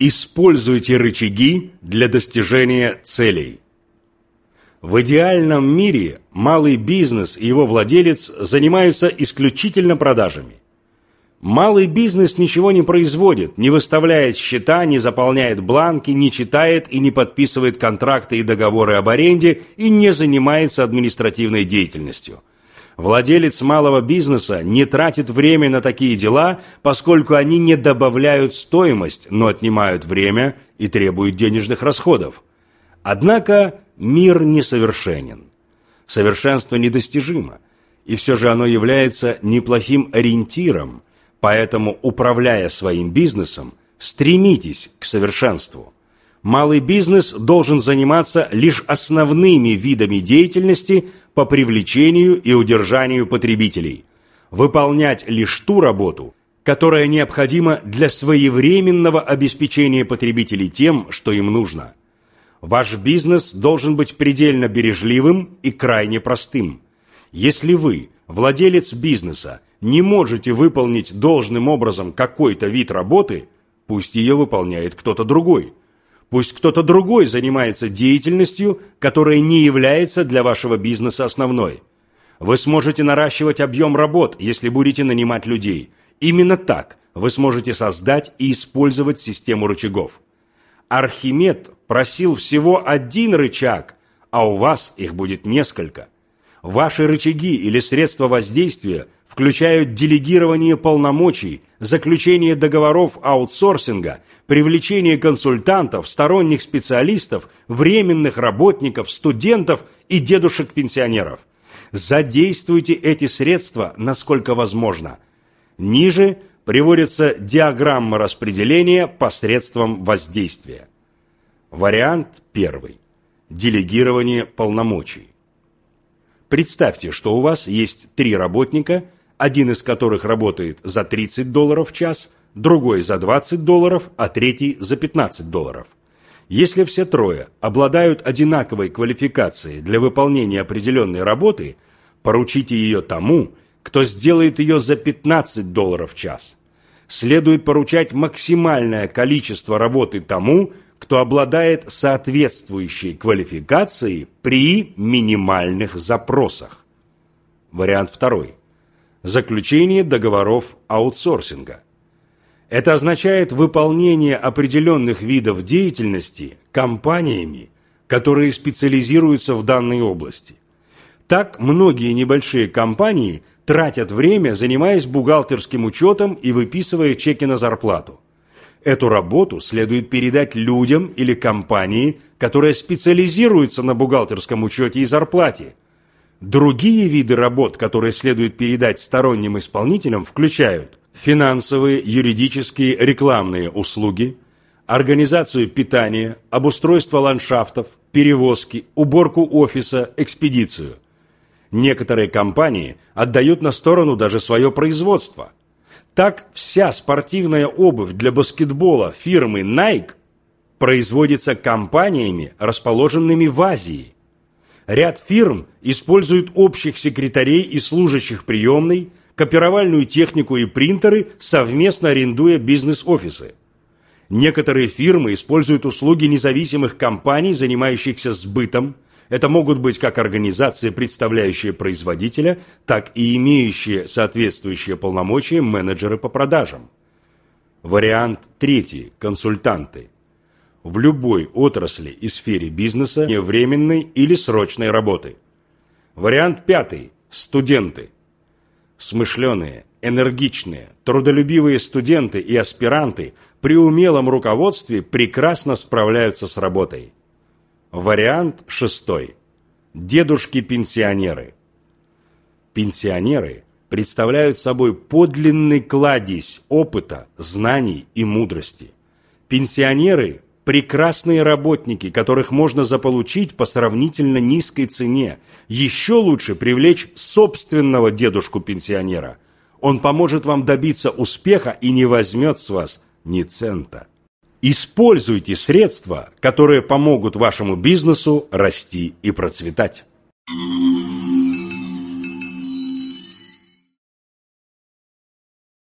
Используйте рычаги для достижения целей. В идеальном мире малый бизнес и его владелец занимаются исключительно продажами. Малый бизнес ничего не производит, не выставляет счета, не заполняет бланки, не читает и не подписывает контракты и договоры об аренде и не занимается административной деятельностью. Владелец малого бизнеса не тратит время на такие дела, поскольку они не добавляют стоимость, но отнимают время и требуют денежных расходов. Однако мир несовершенен. Совершенство недостижимо, и все же оно является неплохим ориентиром, поэтому, управляя своим бизнесом, стремитесь к совершенству. Малый бизнес должен заниматься лишь основными видами деятельности по привлечению и удержанию потребителей, выполнять лишь ту работу, которая необходима для своевременного обеспечения потребителей тем, что им нужно. Ваш бизнес должен быть предельно бережливым и крайне простым. Если вы, владелец бизнеса, не можете выполнить должным образом какой-то вид работы, пусть ее выполняет кто-то другой. Пусть кто-то другой занимается деятельностью, которая не является для вашего бизнеса основной. Вы сможете наращивать объем работ, если будете нанимать людей. Именно так вы сможете создать и использовать систему рычагов. Архимед просил всего один рычаг, а у вас их будет несколько. Ваши рычаги или средства воздействия включают делегирование полномочий, заключение договоров аутсорсинга, привлечение консультантов, сторонних специалистов, временных работников, студентов и дедушек-пенсионеров. Задействуйте эти средства, насколько возможно. Ниже приводится диаграмма распределения посредством воздействия. Вариант первый. Делегирование полномочий. Представьте, что у вас есть 3 работника, один из которых работает за $30 в час, другой за $20, а третий за $15. Если все 3 обладают одинаковой квалификацией для выполнения определенной работы, поручите ее тому, кто сделает ее за $15 в час. Следует поручать максимальное количество работы тому, кто обладает соответствующей квалификацией при минимальных запросах. Вариант второй. Заключение договоров аутсорсинга. Это означает выполнение определенных видов деятельности компаниями, которые специализируются в данной области. Так многие небольшие компании тратят время, занимаясь бухгалтерским учетом и выписывая чеки на зарплату. Эту работу следует передать людям или компании, которые специализируются на бухгалтерском учете и зарплате. Другие виды работ, которые следует передать сторонним исполнителям, включают финансовые, юридические, рекламные услуги, организацию питания, обустройство ландшафтов, перевозки, уборку офиса, экспедицию. Некоторые компании отдают на сторону даже свое производство. Так, вся спортивная обувь для баскетбола фирмы Nike производится компаниями, расположенными в Азии. Ряд фирм используют общих секретарей и служащих приемной, копировальную технику и принтеры, совместно арендуя бизнес-офисы. Некоторые фирмы используют услуги независимых компаний, занимающихся сбытом. Это могут быть как организации, представляющие производителя, так и имеющие соответствующие полномочия менеджеры по продажам. Вариант третий. Консультанты. В любой отрасли и сфере бизнеса временной или срочной работы. Вариант пятый. Студенты. Смышленые, энергичные, трудолюбивые студенты и аспиранты при умелом руководстве прекрасно справляются с работой. Вариант шестой. Дедушки-пенсионеры. Пенсионеры представляют собой подлинный кладезь опыта, знаний и мудрости. Пенсионеры – прекрасные работники, которых можно заполучить по сравнительно низкой цене. Еще лучше привлечь собственного дедушку-пенсионера. Он поможет вам добиться успеха и не возьмет с вас ни цента. Используйте средства, которые помогут вашему бизнесу расти и процветать.